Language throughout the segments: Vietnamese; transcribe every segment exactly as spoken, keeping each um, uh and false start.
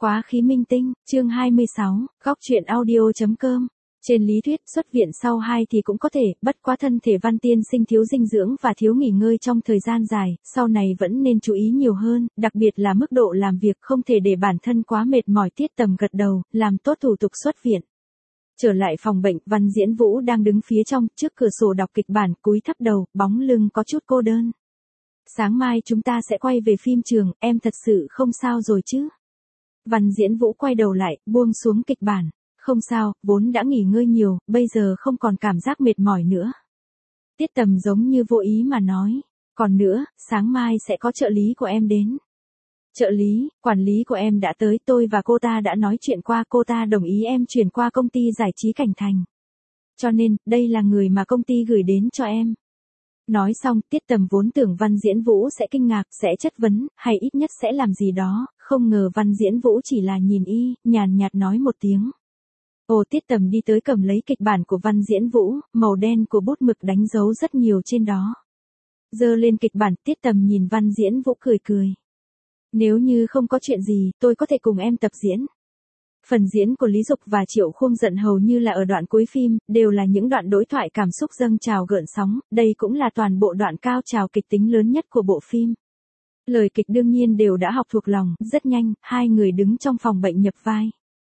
Quá khí minh tinh, chương hai mươi sáu, góc truyện audio chấm com. Trên lý thuyết, xuất viện sau hai thì cũng có thể, bất quá thân thể Văn tiên sinh thiếu dinh dưỡng và thiếu nghỉ ngơi trong thời gian dài, sau này vẫn nên chú ý nhiều hơn, đặc biệt là mức độ làm việc không thể để bản thân quá mệt mỏi. Tiết Tầm gật đầu, làm tốt thủ tục xuất viện. Trở lại phòng bệnh, Văn Diễn Vũ đang đứng phía trong, trước cửa sổ đọc kịch bản, cúi thấp đầu, bóng lưng có chút cô đơn. Sáng mai chúng ta sẽ quay về phim trường, em thật sự không sao rồi chứ? Văn Diễn Vũ quay đầu lại, buông xuống kịch bản. Không sao, vốn đã nghỉ ngơi nhiều, bây giờ không còn cảm giác mệt mỏi nữa. Tiết Tầm giống như vô ý mà nói. Còn nữa, sáng mai sẽ có trợ lý của em đến. Trợ lý, quản lý của em đã tới, tôi và cô ta đã nói chuyện qua, cô ta đồng ý em chuyển qua công ty giải trí Cảnh Thành. Cho nên, đây là người mà công ty gửi đến cho em. Nói xong, Tiết Tầm vốn tưởng Văn Diễn Vũ sẽ kinh ngạc, sẽ chất vấn, hay ít nhất sẽ làm gì đó, không ngờ Văn Diễn Vũ chỉ là nhìn y, nhàn nhạt nói một tiếng. Ồ, Tiết Tầm đi tới cầm lấy kịch bản của Văn Diễn Vũ, màu đen của bút mực đánh dấu rất nhiều trên đó. Giơ lên kịch bản, Tiết Tầm nhìn Văn Diễn Vũ cười cười. Nếu như không có chuyện gì, tôi có thể cùng em tập diễn. Phần diễn của Lý Dục và Triệu Khuông Dận hầu như là ở đoạn cuối phim, đều là những đoạn đối thoại cảm xúc dâng trào gợn sóng, đây cũng là toàn bộ đoạn cao trào kịch tính lớn nhất của bộ phim. Lời kịch đương nhiên đều đã học thuộc lòng, rất nhanh, hai người đứng trong phòng bệnh nhập vai.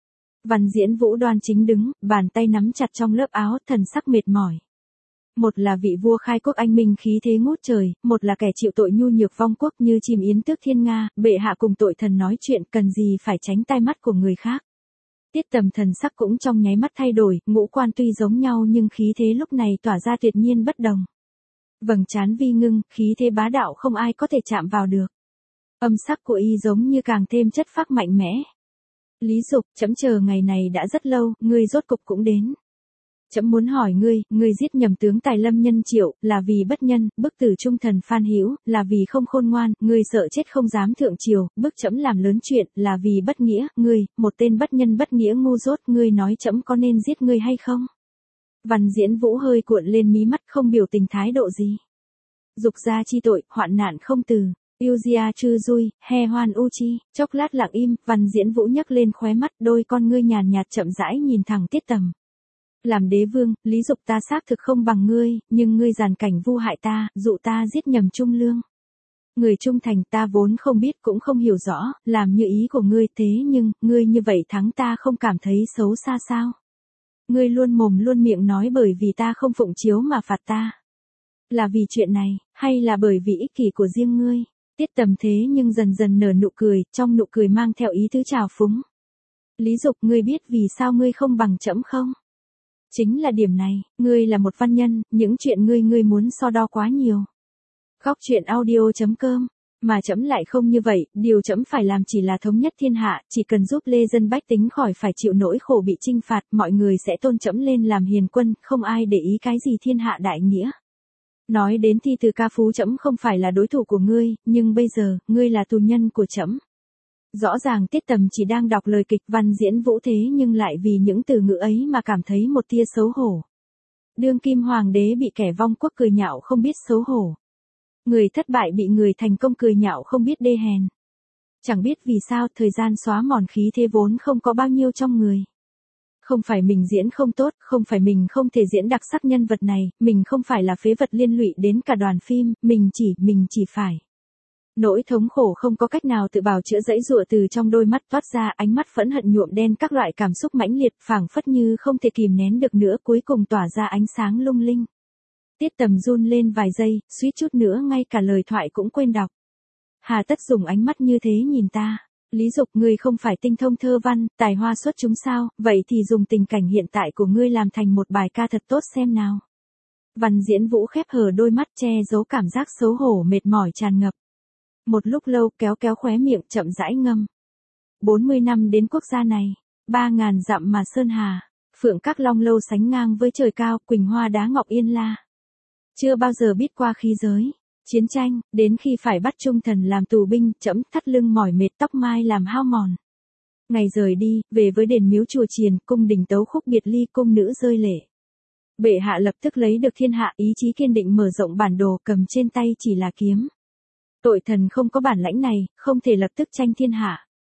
Văn Diễn Vũ đoan chính đứng, bàn tay nắm chặt trong lớp áo, thần sắc mệt mỏi. Một là vị vua khai quốc anh minh khí thế ngút trời, một là kẻ chịu tội nhu nhược vong quốc như chim yến tước thiên nga, bệ hạ cùng tội thần nói chuyện, cần gì phải tránh tai mắt của người khác. Tiết Tầm thần sắc cũng trong nháy mắt thay đổi, ngũ quan tuy giống nhau nhưng khí thế lúc này tỏa ra tuyệt nhiên bất đồng. Vầng trán vi ngưng, khí thế bá đạo không ai có thể chạm vào được. Âm sắc của y giống như càng thêm chất phác mạnh mẽ. Lý Dục, trẫm chờ ngày này đã rất lâu, ngươi rốt cục cũng đến. Trẫm muốn hỏi ngươi, ngươi giết nhầm tướng tài Lâm Nhân Triệu, là vì bất nhân, bức tử trung thần Phan Hữu, là vì không khôn ngoan, ngươi sợ chết không dám thượng triều, bức trẫm làm lớn chuyện, là vì bất nghĩa, ngươi, một tên bất nhân bất nghĩa ngu dốt, ngươi nói trẫm có nên giết ngươi hay không? Văn Diễn Vũ hơi cuộn lên mí mắt, không biểu tình thái độ gì. Dục gia chi tội, hoạn nạn không từ. Yêu gia chư dui, he hoan u chi, chốc lát lặng im, Văn Diễn Vũ nhấc lên khóe mắt, đôi con ngươi nhàn nhạt chậm rãi nhìn thẳng Tiết Tầm. Làm đế vương, Lý Dục ta xác thực không bằng ngươi, nhưng ngươi giàn cảnh vu hại ta, dụ ta giết nhầm trung lương. Người trung thành ta vốn không biết cũng không hiểu rõ, làm như ý của ngươi, thế nhưng, ngươi như vậy thắng ta không cảm thấy xấu xa sao? Ngươi luôn mồm luôn miệng nói bởi vì ta không phụng chiếu mà phạt ta. Là vì chuyện này, hay là bởi vì ích kỷ của riêng ngươi? Tiết Tầm thế nhưng dần dần nở nụ cười, trong nụ cười mang theo ý tứ trào phúng. Lý Dục, ngươi biết vì sao ngươi không bằng trẫm không? Chính là điểm này, ngươi là một văn nhân, những chuyện ngươi ngươi muốn so đo quá nhiều. Góc truyện audio chấm com, mà trẫm lại không như vậy, điều trẫm phải làm chỉ là thống nhất thiên hạ, chỉ cần giúp lê dân bách tính khỏi phải chịu nỗi khổ bị chinh phạt, mọi người sẽ tôn trẫm lên làm hiền quân, không ai để ý cái gì thiên hạ đại nghĩa. Nói đến thi từ ca phú trẫm không phải là đối thủ của ngươi, nhưng bây giờ, ngươi là tù nhân của trẫm. Rõ ràng Tiết Tầm chỉ đang đọc lời kịch Văn Diễn Vũ thế nhưng lại vì những từ ngữ ấy mà cảm thấy một tia xấu hổ. Đương kim hoàng đế bị kẻ vong quốc cười nhạo không biết xấu hổ. Người thất bại bị người thành công cười nhạo không biết đê hèn. Chẳng biết vì sao thời gian xóa mòn khí thế vốn không có bao nhiêu trong người. Không phải mình diễn không tốt, không phải mình không thể diễn đặc sắc nhân vật này, mình không phải là phế vật liên lụy đến cả đoàn phim, mình chỉ, mình chỉ phải. Nỗi thống khổ không có cách nào tự bào chữa dãy dụa từ trong đôi mắt toát ra, ánh mắt phẫn hận nhuộm đen các loại cảm xúc mãnh liệt, phảng phất như không thể kìm nén được nữa, cuối cùng tỏa ra ánh sáng lung linh. Tiết Tầm run lên vài giây, suýt chút nữa ngay cả lời thoại cũng quên đọc. Hà tất dùng ánh mắt như thế nhìn ta. Lý Dục, ngươi không phải tinh thông thơ văn, tài hoa xuất chúng sao, vậy thì dùng tình cảnh hiện tại của ngươi làm thành một bài ca thật tốt xem nào. Văn Diễn Vũ khép hờ đôi mắt che giấu cảm giác xấu hổ mệt mỏi tràn ngập. Một lúc lâu kéo kéo khóe miệng chậm rãi ngâm. bốn mươi năm đến quốc gia này, ba ngàn dặm mà sơn hà, phượng các long lâu sánh ngang với trời cao, quỳnh hoa đá ngọc yên la. Chưa bao giờ biết qua khí giới. Chiến tranh, đến khi phải bắt trung thần làm tù binh, trẫm thắt lưng mỏi mệt tóc mai làm hao mòn. Ngày rời đi, về với đền miếu chùa chiền, cung đình tấu khúc biệt ly, cung nữ rơi lệ. Bệ hạ lập tức lấy được thiên hạ, ý chí kiên định mở rộng bản đồ, cầm trên tay chỉ là kiếm. Tội thần không có bản lãnh này, không thể lập tức tranh thiên hạ.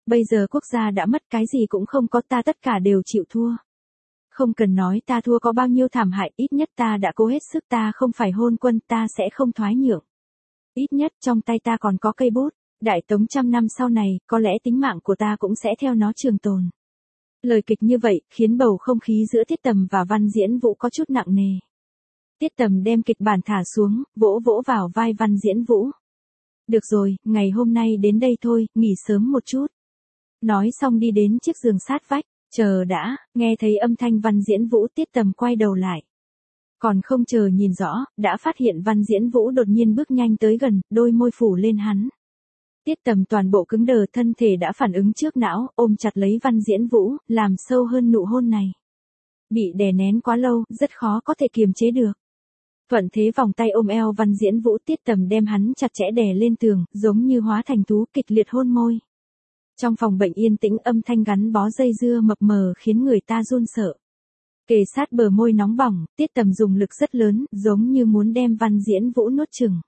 Bây giờ quốc gia đã mất, cái gì cũng không có, ta tất cả đều chịu thua. Không cần nói ta thua có bao nhiêu thảm hại, ít nhất ta đã cố hết sức, ta không phải hôn quân, ta sẽ không thoái nhượng. Ít nhất trong tay ta còn có cây bút, Đại Tống trăm năm sau này, có lẽ tính mạng của ta cũng sẽ theo nó trường tồn. Lời kịch như vậy, khiến bầu không khí giữa Tiết Tầm và Văn Diễn Vũ có chút nặng nề. Tiết Tầm đem kịch bản thả xuống, vỗ vỗ vào vai Văn Diễn Vũ. Được rồi, ngày hôm nay đến đây thôi, nghỉ sớm một chút. Nói xong đi đến chiếc giường sát vách, chờ đã, nghe thấy âm thanh Văn Diễn Vũ, Tiết Tầm quay đầu lại. Còn không chờ nhìn rõ, đã phát hiện Văn Diễn Vũ đột nhiên bước nhanh tới gần, đôi môi phủ lên hắn. Tiết Tầm toàn bộ cứng đờ, thân thể đã phản ứng trước não, ôm chặt lấy Văn Diễn Vũ, làm sâu hơn nụ hôn này. Bị đè nén quá lâu, rất khó có thể kiềm chế được. Thuận thế vòng tay ôm eo Văn Diễn Vũ, Tiết Tầm đem hắn chặt chẽ đè lên tường, giống như hóa thành thú, kịch liệt hôn môi. Trong phòng bệnh yên tĩnh, âm thanh gắn bó dây dưa mập mờ khiến người ta run sợ. Kề sát bờ môi nóng bỏng, Tiết Tầm dùng lực rất lớn, giống như muốn đem Văn Diễn Vũ nuốt chửng.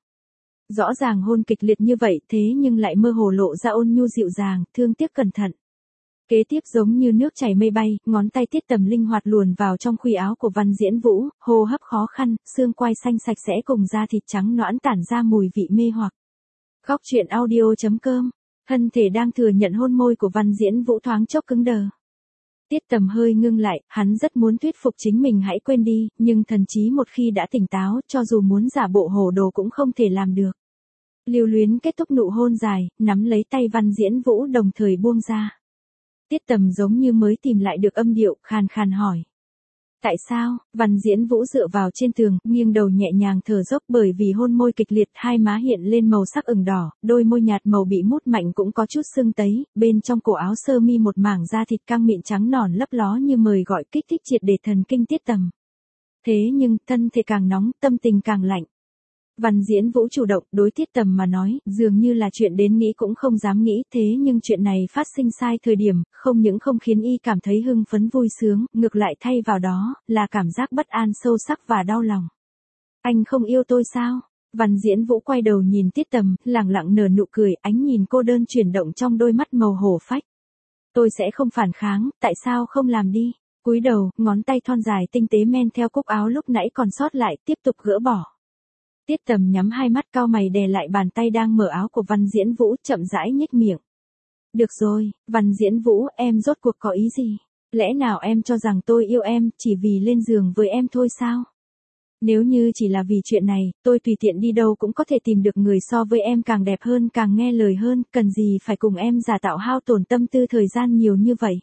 Rõ ràng hôn kịch liệt như vậy, thế nhưng lại mơ hồ lộ ra ôn nhu dịu dàng, thương tiếc cẩn thận. Kế tiếp giống như nước chảy mây bay, ngón tay Tiết Tầm linh hoạt luồn vào trong khuỷu áo của Văn Diễn Vũ, hô hấp khó khăn, xương quai xanh sạch sẽ cùng da thịt trắng nõn tản ra mùi vị mê hoặc. Góc truyện audio chấm com. Thân thể đang thừa nhận hôn môi của Văn Diễn Vũ thoáng chốc cứng đờ. Tiết Tầm hơi ngưng lại, hắn rất muốn thuyết phục chính mình hãy quên đi, nhưng thần trí một khi đã tỉnh táo, cho dù muốn giả bộ hồ đồ cũng không thể làm được. Lưu luyến kết thúc nụ hôn dài, nắm lấy tay Văn Diễn Vũ đồng thời buông ra. Tiết Tầm giống như mới tìm lại được âm điệu, khàn khàn hỏi. Tại sao? Văn Diễn Vũ dựa vào trên tường, nghiêng đầu nhẹ nhàng thở dốc, bởi vì hôn môi kịch liệt, hai má hiện lên màu sắc ửng đỏ, đôi môi nhạt màu bị mút mạnh cũng có chút sưng tấy, bên trong cổ áo sơ mi một mảng da thịt căng mịn trắng nõn lấp ló như mời gọi, kích thích triệt để thần kinh Tiết Tầm. Thế nhưng, thân thể càng nóng, tâm tình càng lạnh. Văn Diễn Vũ chủ động, đối Tiết Tầm mà nói, dường như là chuyện đến nghĩ cũng không dám nghĩ, thế nhưng chuyện này phát sinh sai thời điểm, không những không khiến y cảm thấy hưng phấn vui sướng, ngược lại thay vào đó, là cảm giác bất an sâu sắc và đau lòng. Anh không yêu tôi sao? Văn Diễn Vũ quay đầu nhìn Tiết Tầm, lẳng lặng nở nụ cười, ánh nhìn cô đơn chuyển động trong đôi mắt màu hổ phách. Tôi sẽ không phản kháng, tại sao không làm đi? Cúi đầu, ngón tay thon dài tinh tế men theo cúc áo lúc nãy còn sót lại, tiếp tục gỡ bỏ. Tiết Tầm nhắm hai mắt, cau mày đè lại bàn tay đang mở áo của Văn Diễn Vũ, chậm rãi nhếch miệng. Được rồi, Văn Diễn Vũ, em rốt cuộc có ý gì? Lẽ nào em cho rằng tôi yêu em, chỉ vì lên giường với em thôi sao? Nếu như chỉ là vì chuyện này, tôi tùy tiện đi đâu cũng có thể tìm được người so với em càng đẹp hơn, càng nghe lời hơn, cần gì phải cùng em giả tạo hao tổn tâm tư thời gian nhiều như vậy?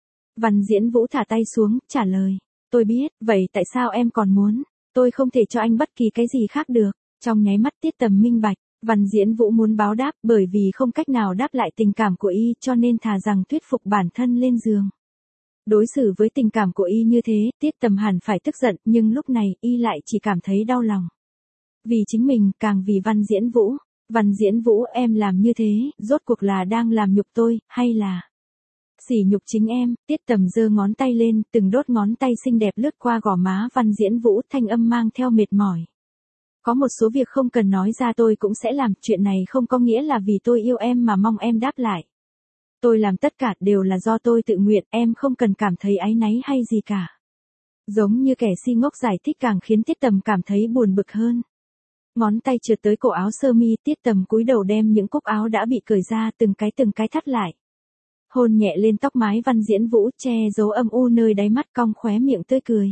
Văn Diễn Vũ thả tay xuống, trả lời. Tôi biết, vậy tại sao em còn muốn? Tôi không thể cho anh bất kỳ cái gì khác được. Trong nháy mắt Tiết Tầm minh bạch, Văn Diễn Vũ muốn báo đáp, bởi vì không cách nào đáp lại tình cảm của y, cho nên thà rằng thuyết phục bản thân lên giường. Đối xử với tình cảm của y như thế, Tiết Tầm hẳn phải tức giận, nhưng lúc này, y lại chỉ cảm thấy đau lòng. Vì chính mình, càng vì Văn Diễn Vũ. Văn Diễn Vũ, em làm như thế, rốt cuộc là đang làm nhục tôi, hay là sỉ nhục chính em? Tiết Tầm giơ ngón tay lên, từng đốt ngón tay xinh đẹp lướt qua gò má Văn Diễn Vũ, thanh âm mang theo mệt mỏi. Có một số việc không cần nói ra tôi cũng sẽ làm, chuyện này không có nghĩa là vì tôi yêu em mà mong em đáp lại. Tôi làm tất cả đều là do tôi tự nguyện, em không cần cảm thấy áy náy hay gì cả. Giống như kẻ si ngốc giải thích càng khiến Tiết Tầm cảm thấy buồn bực hơn. Ngón tay trượt tới cổ áo sơ mi, Tiết Tầm cúi đầu đem những cúc áo đã bị cởi ra từng cái từng cái thắt lại. Hôn nhẹ lên tóc mái Văn Diễn Vũ, che giấu âm u nơi đáy mắt, cong khóe miệng tươi cười.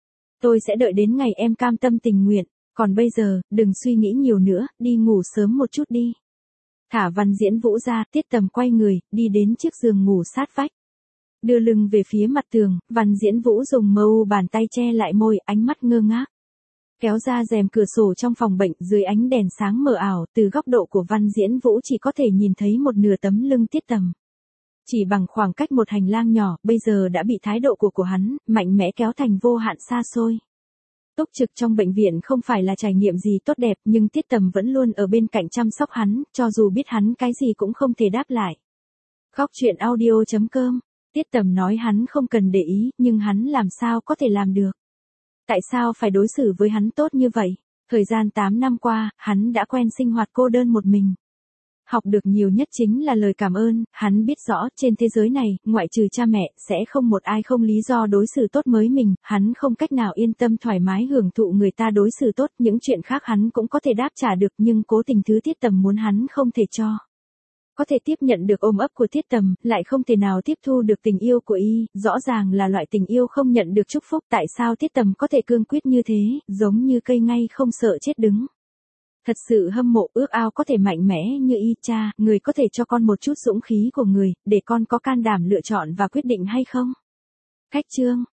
Tôi sẽ đợi đến ngày em cam tâm tình nguyện. Còn bây giờ, đừng suy nghĩ nhiều nữa, đi ngủ sớm một chút đi. Thả Văn Diễn Vũ ra, Tiết Tầm quay người, đi đến chiếc giường ngủ sát vách. Đưa lưng về phía mặt tường, Văn Diễn Vũ dùng mờ u bàn tay che lại môi, ánh mắt ngơ ngác. Kéo ra rèm cửa sổ trong phòng bệnh, dưới ánh đèn sáng mờ ảo, từ góc độ của Văn Diễn Vũ chỉ có thể nhìn thấy một nửa tấm lưng Tiết Tầm. Chỉ bằng khoảng cách một hành lang nhỏ, bây giờ đã bị thái độ của của hắn, mạnh mẽ kéo thành vô hạn xa xôi. Túc trực trong bệnh viện không phải là trải nghiệm gì tốt đẹp, nhưng Tiết Tầm vẫn luôn ở bên cạnh chăm sóc hắn, cho dù biết hắn cái gì cũng không thể đáp lại. Góc truyện audio chấm com. Tiết Tầm nói hắn không cần để ý, nhưng hắn làm sao có thể làm được? Tại sao phải đối xử với hắn tốt như vậy? Thời gian tám năm qua, hắn đã quen sinh hoạt cô đơn một mình. học được nhiều nhất chính là lời cảm ơn, hắn biết rõ trên thế giới này, ngoại trừ cha mẹ, sẽ không một ai không lý do đối xử tốt với mình, hắn không cách nào yên tâm thoải mái hưởng thụ người ta đối xử tốt, những chuyện khác hắn cũng có thể đáp trả được nhưng cố tình thứ Tiết Tầm muốn hắn không thể cho. Có thể tiếp nhận được ôm ấp của Tiết Tầm, lại không thể nào tiếp thu được tình yêu của y, rõ ràng là loại tình yêu không nhận được chúc phúc, tại sao Tiết Tầm có thể cương quyết như thế, giống như cây ngay không sợ chết đứng. Thật sự hâm mộ ước ao có thể mạnh mẽ như y. Cha, người có thể cho con một chút dũng khí của người, để con có can đảm lựa chọn và quyết định hay không? Khách chương